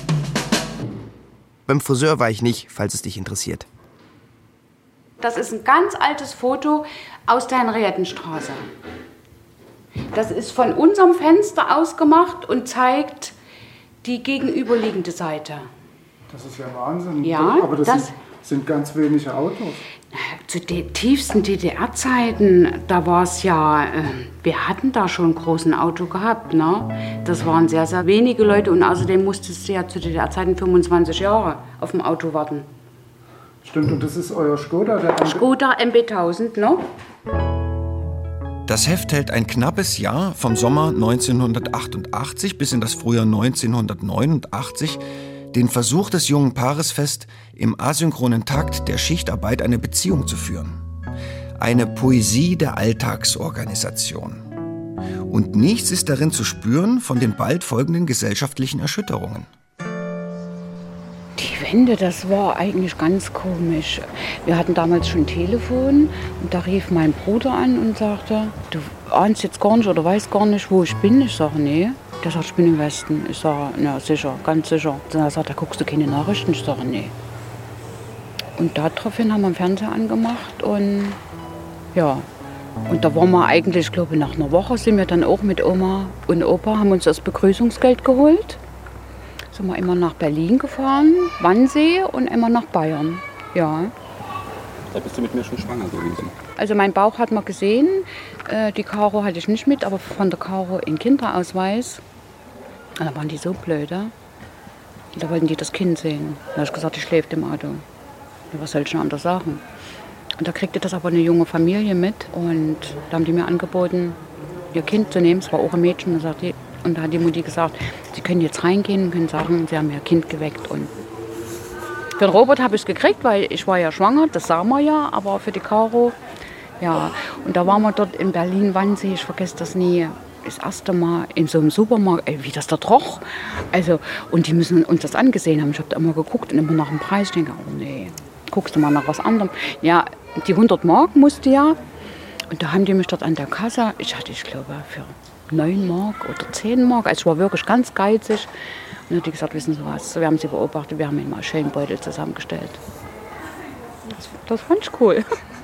Beim Friseur war ich nicht, falls es dich interessiert. Das ist ein ganz altes Foto aus der Henriettenstraße. Das ist von unserem Fenster aus gemacht und zeigt die gegenüberliegende Seite. Das ist ja Wahnsinn. Ja, aber das, das sind, sind ganz wenige Autos. Zu den tiefsten D D R-Zeiten, da war es ja, äh, wir hatten da schon ein großes Auto gehabt, ne? Das waren sehr, sehr wenige Leute und außerdem musstest du ja zu D D R-Zeiten fünfundzwanzig Jahre auf dem Auto warten. Stimmt, und das ist euer Skoda? Der Skoda M B tausend, ne? Das Heft hält ein knappes Jahr vom Sommer neunzehnhundertachtundachtzig bis in das Frühjahr neunzehnhundertneunundachtzig den Versuch des jungen Paares fest, im asynchronen Takt der Schichtarbeit eine Beziehung zu führen. Eine Poesie der Alltagsorganisation. Und nichts ist darin zu spüren von den bald folgenden gesellschaftlichen Erschütterungen. Die Wende, das war eigentlich ganz komisch. Wir hatten damals schon ein Telefon und da rief mein Bruder an und sagte, du ahnst jetzt gar nicht oder weißt gar nicht, wo ich bin. Ich sage, nee. Der sagt, ich bin im Westen. Ich sage, na sicher, ganz sicher. Dann sagt er, guckst du keine Nachrichten? Ich sage, nee. Und daraufhin haben wir den Fernseher angemacht und ja. Und da waren wir eigentlich, ich glaube, nach einer Woche sind wir dann auch mit Oma und Opa, haben uns das Begrüßungsgeld geholt. Sind wir immer nach Berlin gefahren, Wannsee und immer nach Bayern. Ja. Da bist du mit mir schon schwanger gewesen. Also mein Bauch hat man gesehen, äh, die Caro hatte ich nicht mit, aber von der Caro einen Kinderausweis. Und da waren die so blöde. Und da wollten die das Kind sehen. Da habe ich gesagt, die schläft im Auto. Ja, was soll ich denn anders sagen? Und da kriegte das aber eine junge Familie mit. Und da haben die mir angeboten, ihr Kind zu nehmen. Es war auch ein Mädchen. Und da, sagt die, und da hat die Mutti gesagt, sie können jetzt reingehen und können sagen, sie haben ihr Kind geweckt. Und für den Robert habe ich es gekriegt, weil ich war ja schwanger, das sah man ja. Aber für die Caro, ja. Und da waren wir dort in Berlin-Wannsee, ich vergesse das nie. Das erste Mal in so einem Supermarkt, ey, wie das da roch. Also, und die müssen uns das angesehen haben. Ich habe da immer geguckt und immer nach dem Preis. Ich denke, oh nee, guckst du mal nach was anderem. Ja, die hundert Mark musste ja. Und da haben die mich dort an der Kasse, ich hatte, ich glaube, für neun Mark oder zehn Mark. Also ich war wirklich ganz geizig. Und dann hat die gesagt, wissen Sie was, wir haben sie beobachtet, wir haben ihnen mal einen schönen Beutel zusammengestellt. Das, das fand ich cool.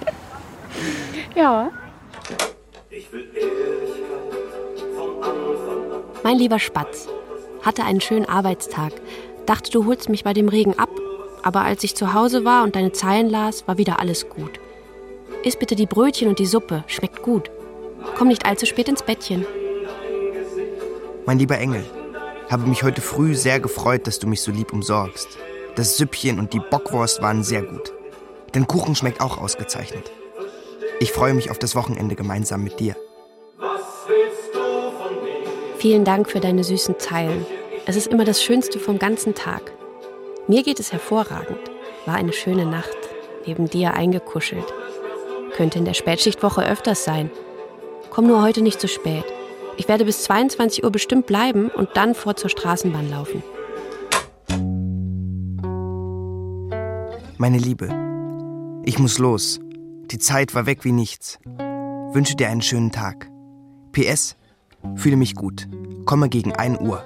Ja. Ich will Ehrlichkeit vom Anfang an. Mein lieber Spatz, hatte einen schönen Arbeitstag. Dachte, du holst mich bei dem Regen ab. Aber als ich zu Hause war und deine Zeilen las, war wieder alles gut. Iss bitte die Brötchen und die Suppe, schmeckt gut. Komm nicht allzu spät ins Bettchen. Mein lieber Engel, habe mich heute früh sehr gefreut, dass du mich so lieb umsorgst. Das Süppchen und die Bockwurst waren sehr gut. Der Kuchen schmeckt auch ausgezeichnet. Ich freue mich auf das Wochenende gemeinsam mit dir. Was willst du von mir? Vielen Dank für deine süßen Zeilen. Es ist immer das Schönste vom ganzen Tag. Mir geht es hervorragend. War eine schöne Nacht, neben dir eingekuschelt. Könnte in der Spätschichtwoche öfters sein. Komm nur heute nicht zu spät. Ich werde bis zweiundzwanzig Uhr bestimmt bleiben und dann vor zur Straßenbahn laufen. Meine Liebe, ich muss los. Die Zeit war weg wie nichts. Wünsche dir einen schönen Tag. P S. Fühle mich gut. Komme gegen ein Uhr.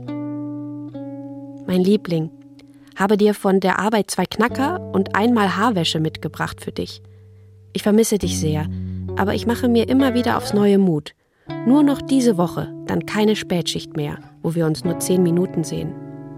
Mein Liebling, habe dir von der Arbeit zwei Knacker und einmal Haarwäsche mitgebracht für dich. Ich vermisse dich sehr, aber ich mache mir immer wieder aufs neue Mut. Nur noch diese Woche, dann keine Spätschicht mehr, wo wir uns nur zehn Minuten sehen.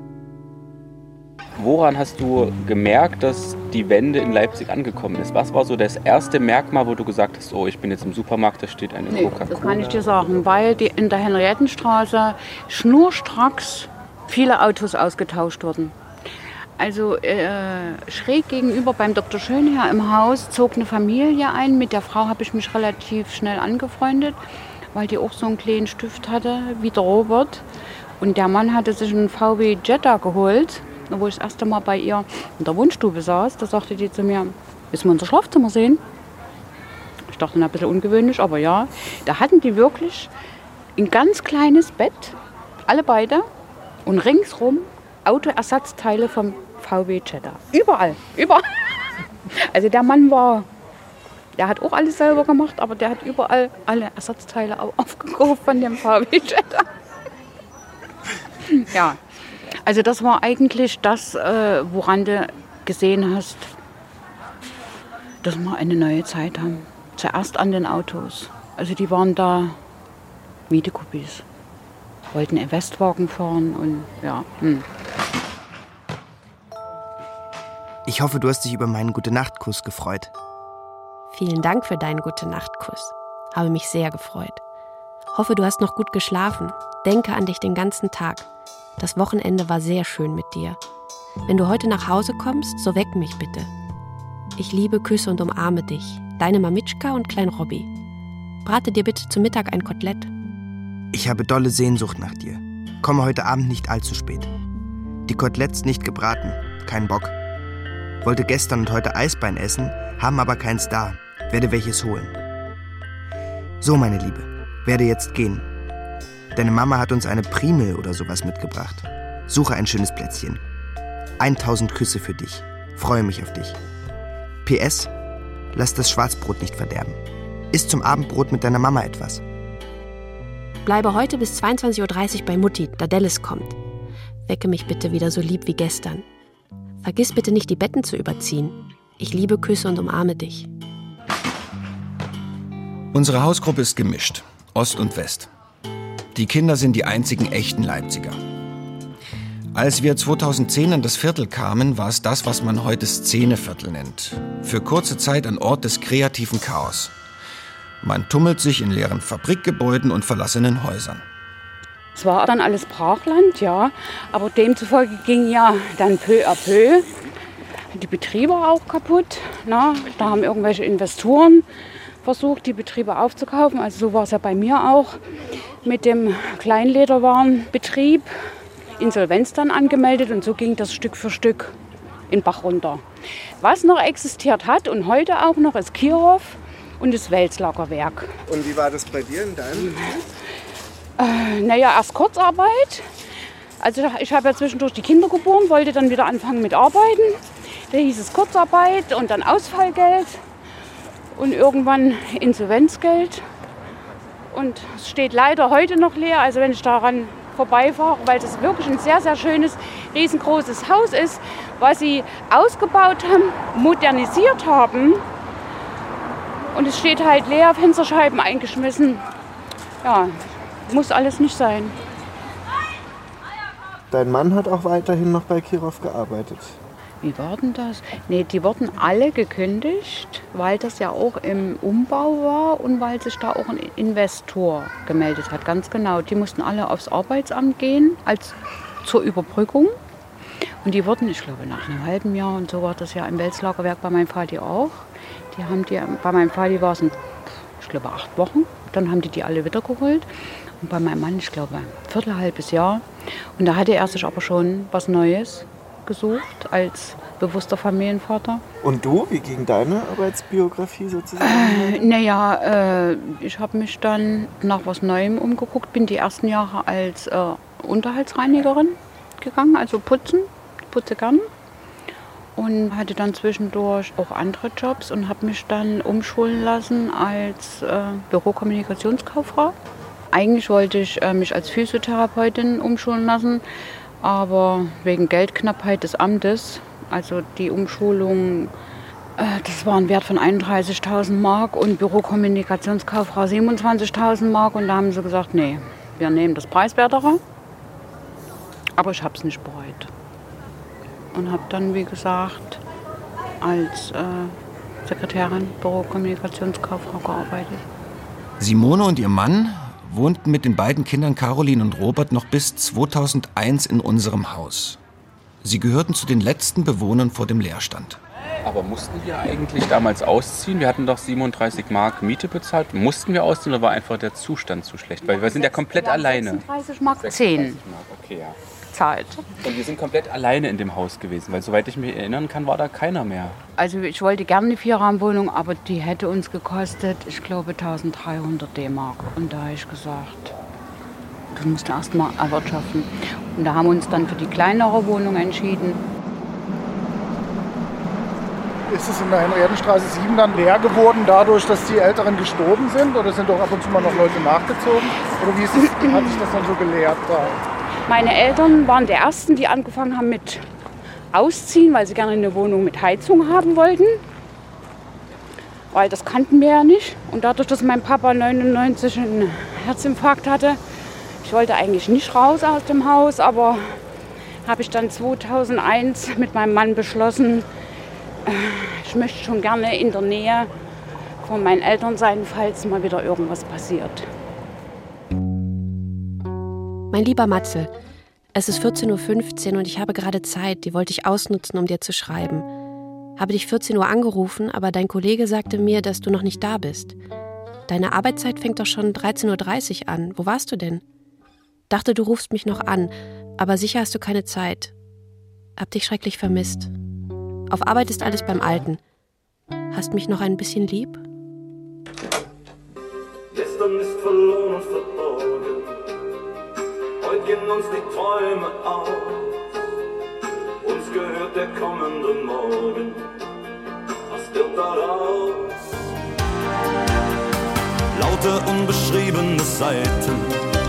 Woran hast du gemerkt, dass die Wende in Leipzig angekommen ist? Was war so das erste Merkmal, wo du gesagt hast, oh, ich bin jetzt im Supermarkt, da steht eine Nee, Coca-Cola? das kann ich dir sagen, weil die in der Henriettenstraße schnurstracks viele Autos ausgetauscht wurden. Also äh, schräg gegenüber beim Doktor Schönherr im Haus zog eine Familie ein. Mit der Frau habe ich mich relativ schnell angefreundet, weil die auch so einen kleinen Stift hatte, wie der Robert. Und der Mann hatte sich einen V W Jetta geholt, wo ich das erste Mal bei ihr in der Wohnstube saß. Da sagte die zu mir, willst du mal unser Schlafzimmer sehen? Ich dachte, ein bisschen ungewöhnlich, aber ja. Da hatten die wirklich ein ganz kleines Bett, alle beide, und ringsrum Autoersatzteile vom V W Jetta. Überall, überall. Also der Mann war, der hat auch alles selber gemacht, aber der hat überall alle Ersatzteile aufgekauft von dem V W Jetta. Ja, also das war eigentlich das, äh, woran du gesehen hast, dass wir eine neue Zeit haben. Zuerst an den Autos. Also die waren da Mietekuppis. Wollten einen Westwagen fahren und ja. Hm. Ich hoffe, du hast dich über meinen Gute-Nacht-Kuss gefreut. Vielen Dank für deinen Gute-Nacht-Kuss. Habe mich sehr gefreut. Hoffe, du hast noch gut geschlafen. Denke an dich den ganzen Tag. Das Wochenende war sehr schön mit dir. Wenn du heute nach Hause kommst, so weck mich bitte. Ich liebe, küsse und umarme dich. Deine Mamitschka und Klein Robby. Brate dir bitte zum Mittag ein Kotelett. Ich habe dolle Sehnsucht nach dir. Komme heute Abend nicht allzu spät. Die Koteletts nicht gebraten, kein Bock. Wollte gestern und heute Eisbein essen, haben aber keins da. Werde welches holen. So, meine Liebe, werde jetzt gehen. Deine Mama hat uns eine Primel oder sowas mitgebracht. Suche ein schönes Plätzchen. Eintausend Küsse für dich. Freue mich auf dich. P S. Lass das Schwarzbrot nicht verderben. Iss zum Abendbrot mit deiner Mama etwas. Bleibe heute bis zweiundzwanzig Uhr dreißig bei Mutti, da Dallas kommt. Wecke mich bitte wieder so lieb wie gestern. Vergiss bitte nicht, die Betten zu überziehen. Ich liebe, küsse und umarme dich. Unsere Hausgruppe ist gemischt, Ost und West. Die Kinder sind die einzigen echten Leipziger. Als wir zweitausendzehn in das Viertel kamen, war es das, was man heute Szeneviertel nennt. Für kurze Zeit ein Ort des kreativen Chaos. Man tummelt sich in leeren Fabrikgebäuden und verlassenen Häusern. Es war dann alles Brachland, ja, aber demzufolge ging ja dann peu à peu die Betriebe auch kaputt. Na, da haben irgendwelche Investoren versucht, die Betriebe aufzukaufen. Also so war es ja bei mir auch mit dem Kleinlederwarenbetrieb. Insolvenz dann angemeldet und so ging das Stück für Stück in Bach runter. Was noch existiert hat und heute auch noch ist Kirov und das Wälzlagerwerk. Und wie war das bei dir in deinem? Äh, naja, erst Kurzarbeit. Also ich habe ja zwischendurch die Kinder geboren, wollte dann wieder anfangen mit Arbeiten. Da hieß es Kurzarbeit und dann Ausfallgeld und irgendwann Insolvenzgeld. Und es steht leider heute noch leer, also wenn ich daran vorbeifahre, weil das wirklich ein sehr, sehr schönes, riesengroßes Haus ist, was sie ausgebaut haben, modernisiert haben. Und es steht halt leer, Fensterscheiben eingeschmissen. Ja, muss alles nicht sein. Dein Mann hat auch weiterhin noch bei Kirov gearbeitet. Wie war denn das? Nee, die wurden alle gekündigt, weil das ja auch im Umbau war und weil sich da auch ein Investor gemeldet hat. Ganz genau. Die mussten alle aufs Arbeitsamt gehen als zur Überbrückung. Und die wurden, ich glaube, nach einem halben Jahr, und so war das ja im Wälzlagerwerk bei meinem Vati auch. Die haben die, bei meinem Vati war es, ein, ich glaube, acht Wochen. Dann haben die die alle wiedergeholt. Und bei meinem Mann, ich glaube, ein Viertel, halbes Jahr. Und da hatte er sich aber schon was Neues gesucht als bewusster Familienvater. Und du, wie ging deine Arbeitsbiografie sozusagen? Äh, naja, äh, ich habe mich dann nach was Neuem umgeguckt, bin die ersten Jahre als äh, Unterhaltsreinigerin gegangen, also putzen, putze gern. und hatte dann zwischendurch auch andere Jobs und habe mich dann umschulen lassen als äh, Bürokommunikationskauffrau. Eigentlich wollte ich äh, mich als Physiotherapeutin umschulen lassen, aber wegen Geldknappheit des Amtes, also die Umschulung, äh, das war ein Wert von einunddreißigtausend Mark und Bürokommunikationskauffrau siebenundzwanzigtausend Mark und da haben sie gesagt, nee, wir nehmen das Preiswertere, aber ich habe es nicht bereut. Und habe dann, wie gesagt, als äh, Sekretärin Bürokommunikationskauffrau gearbeitet. Simone und ihr Mann wohnten mit den beiden Kindern Caroline und Robert noch bis zweitausendeins in unserem Haus. Sie gehörten zu den letzten Bewohnern vor dem Leerstand. Aber mussten wir eigentlich damals ausziehen? Wir hatten doch siebenunddreißig Mark Miete bezahlt. Mussten wir ausziehen oder war einfach der Zustand zu schlecht? Weil wir sind ja komplett wir alleine. sechsunddreißig Mark zehn Mark, okay, ja. Zahlt. Und wir sind komplett alleine in dem Haus gewesen, weil soweit ich mich erinnern kann, war da keiner mehr. Also ich wollte gerne eine Vierraumwohnung, aber die hätte uns gekostet, ich glaube, eintausenddreihundert D-Mark. Und da habe ich gesagt, das musst du erst mal erwirtschaften. Und da haben wir uns dann für die kleinere Wohnung entschieden. Ist es in der Henriettenstraße sieben dann leer geworden, dadurch, dass die Älteren gestorben sind? Oder sind doch ab und zu mal noch Leute nachgezogen? Oder wie ist es, hat sich das dann so geleert da? Meine Eltern waren die Ersten, die angefangen haben mit Ausziehen, weil sie gerne eine Wohnung mit Heizung haben wollten. Weil das kannten wir ja nicht. Und dadurch, dass mein Papa neunundneunzig einen Herzinfarkt hatte, ich wollte eigentlich nicht raus aus dem Haus, aber habe ich dann zweitausendeins mit meinem Mann beschlossen, ich möchte schon gerne in der Nähe von meinen Eltern sein, falls mal wieder irgendwas passiert. Mein lieber Matze, es ist vierzehn Uhr fünfzehn und ich habe gerade Zeit, die wollte ich ausnutzen, um dir zu schreiben. Habe dich vierzehn Uhr angerufen, aber dein Kollege sagte mir, dass du noch nicht da bist. Deine Arbeitszeit fängt doch schon dreizehn Uhr dreißig an. Wo warst du denn? Dachte, du rufst mich noch an, aber sicher hast du keine Zeit. Hab dich schrecklich vermisst. Auf Arbeit ist alles beim Alten. Hast mich noch ein bisschen lieb? Gestern ist verloren und verborgen. Heute gehen uns die Träume aus. Uns gehört der kommende Morgen. Was wird daraus? Laute unbeschriebene Seiten,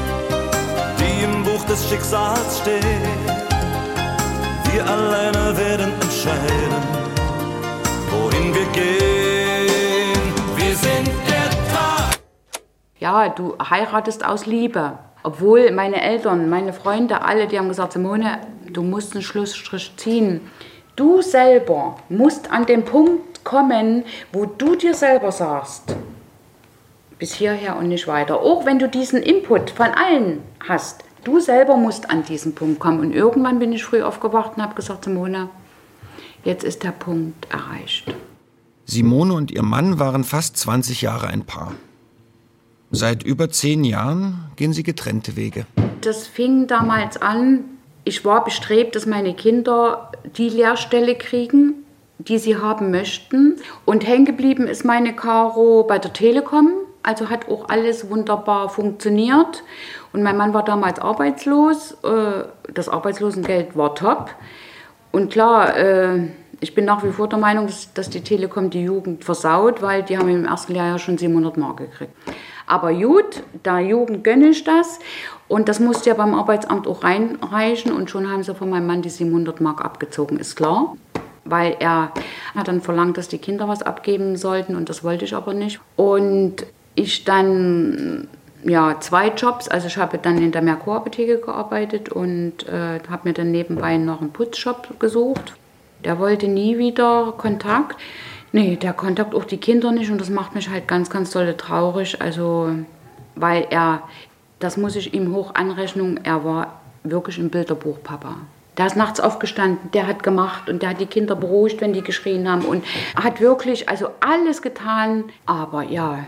die im Buch des Schicksals stehen. Wir alleine werden entscheiden, wohin wir gehen. Wir sind der Tag. Ja, du heiratest aus Liebe. Obwohl meine Eltern, meine Freunde, alle, die haben gesagt, Simone, du musst einen Schlussstrich ziehen. Du selber musst an den Punkt kommen, wo du dir selber sagst, bis hierher und nicht weiter. Auch wenn du diesen Input von allen hast. Du selber musst an diesen Punkt kommen. Und irgendwann bin ich früh aufgewacht und habe gesagt, Simone, jetzt ist der Punkt erreicht. Simone und ihr Mann waren fast zwanzig Jahre ein Paar. Seit über zehn Jahren gehen sie getrennte Wege. Das fing damals an, ich war bestrebt, dass meine Kinder die Lehrstelle kriegen, die sie haben möchten. Und hängen geblieben ist meine Caro bei der Telekom. Also hat auch alles wunderbar funktioniert. Und mein Mann war damals arbeitslos. Das Arbeitslosengeld war top. Und klar, ich bin nach wie vor der Meinung, dass die Telekom die Jugend versaut, weil die haben im ersten Lehrjahr schon siebenhundert Mark gekriegt. Aber gut, der Jugend gönne ich das. Und das musste ja beim Arbeitsamt auch reinreichen. Und schon haben sie von meinem Mann die siebenhundert Mark abgezogen, ist klar. Weil er hat dann verlangt, dass die Kinder was abgeben sollten. Und das wollte ich aber nicht. Und ich dann... Ja, zwei Jobs. Also ich habe dann in der Merkur-Apotheke gearbeitet und äh, habe mir dann nebenbei noch einen Putzjob gesucht. Der wollte nie wieder Kontakt. Nee, der Kontakt auch die Kinder nicht und das macht mich halt ganz, ganz doll traurig. Also, weil er, das muss ich ihm hoch anrechnen, er war wirklich ein Bilderbuch-Papa. Der ist nachts aufgestanden, der hat gemacht und der hat die Kinder beruhigt, wenn die geschrien haben und hat wirklich also alles getan. Aber ja...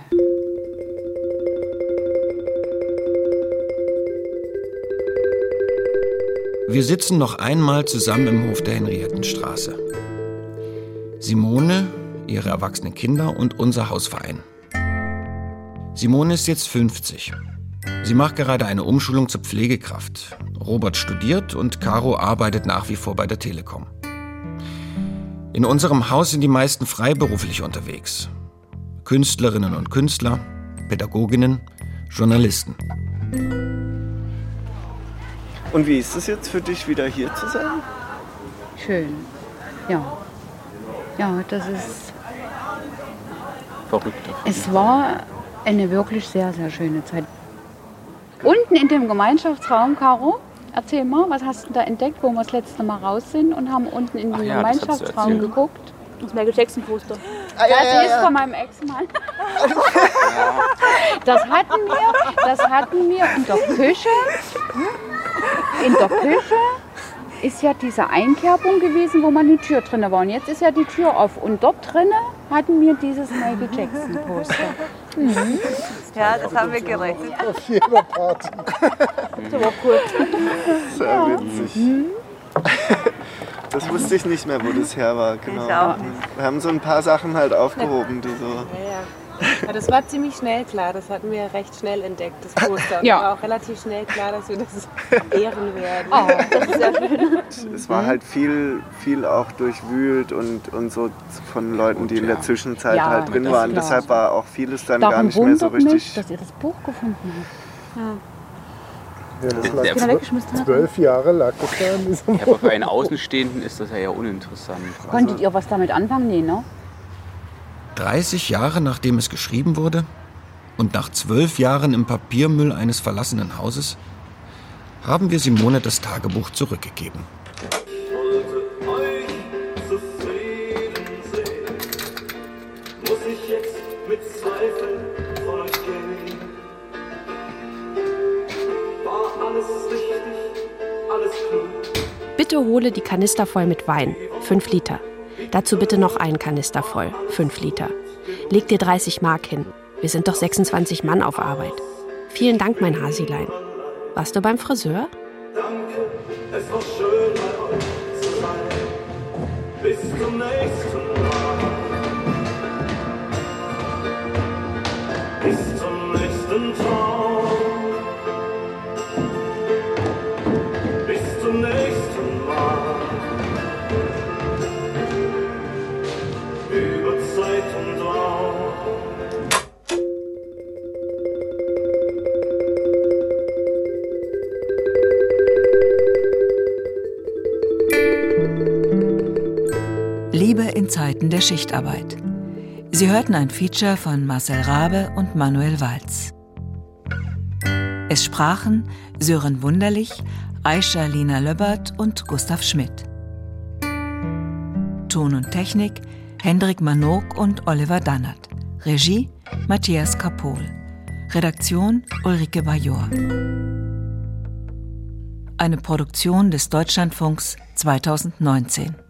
Wir sitzen noch einmal zusammen im Hof der Henriettenstraße. Simone, ihre erwachsenen Kinder und unser Hausverein. Simone ist jetzt fünfzig. Sie macht gerade eine Umschulung zur Pflegekraft. Robert studiert und Caro arbeitet nach wie vor bei der Telekom. In unserem Haus sind die meisten freiberuflich unterwegs. Künstlerinnen und Künstler, Pädagoginnen, Journalisten. Und wie ist es jetzt für dich, wieder hier zu sein? Schön. Ja. Ja, das ist... Verrückt. Es war eine wirklich sehr, sehr schöne Zeit. Unten in dem Gemeinschaftsraum, Caro, erzähl mal, was hast du da entdeckt, wo wir das letzte Mal raus sind und haben unten in den Ach ja, das hast du Gemeinschaftsraum erzählt. geguckt? Das Michael Jackson Poster. Ah, ja, Das ja, ist ja. von meinem Ex-Mann. Das hatten wir, das hatten wir in der Küche. In der Küche ist ja diese Einkerbung gewesen, wo man die Tür drin war. Und jetzt ist ja die Tür auf. Und dort drinnen hatten wir dieses Michael Jackson Poster. Mhm. Ja, das haben wir gerechnet. Auf jeder Party. Das war cool. Sehr witzig. Das wusste ich nicht mehr, wo das her war. Genau. Ich auch Wir haben so ein paar Sachen halt aufgehoben, die so... Ja, ja. Ja, das war ziemlich schnell klar, das hatten wir recht schnell entdeckt, das Poster. Ja. War auch relativ schnell klar, dass wir das ehren werden. Oh, das ist sehr schön. Es war halt viel, viel auch durchwühlt und, und so von Leuten, die in der Zwischenzeit Ja, halt drin das waren. klar. Deshalb war auch vieles dann gar Darum nicht mehr so wundert mich, richtig... dass ihr das Buch gefunden habt. Ja, das lag Der- Den er weggeschmissen hat. zwölf Jahre lag das da in diesem Ja, aber für einen Außenstehenden ist das ja eher uninteressant. Konntet ihr was damit anfangen? Nee, ne? dreißig Jahre nachdem es geschrieben wurde und nach zwölf Jahren im Papiermüll eines verlassenen Hauses haben wir Simone das Tagebuch zurückgegeben. Ich wollte euch zufrieden sehen. Muss ich jetzt mit Zweifeln von euch gehen? War alles richtig, alles klug? Bitte hole die Kanister voll mit Wein, fünf Liter. Dazu bitte noch einen Kanister voll, fünf Liter. Leg dir dreißig Mark hin. Wir sind doch sechsundzwanzig Mann auf Arbeit. Vielen Dank, mein Hasilein. Warst du beim Friseur? Danke, es war schön bei euch zu sein. Bis zum nächsten Mal. Bis zum nächsten Traum. Bis zum nächsten Mal. Über Zeit und Raum. Liebe in Zeiten der Schichtarbeit. Sie hörten ein Feature von Marcel Rabe und Manuel Walz. Es sprachen Sören Wunderlich, Aisha Lina Löbbert und Gustav Schmidt. Ton und Technik Hendrik Manok und Oliver Dannert. Regie Matthias Kapohl. Redaktion Ulrike Bajor. Eine Produktion des Deutschlandfunks zweitausendneunzehn.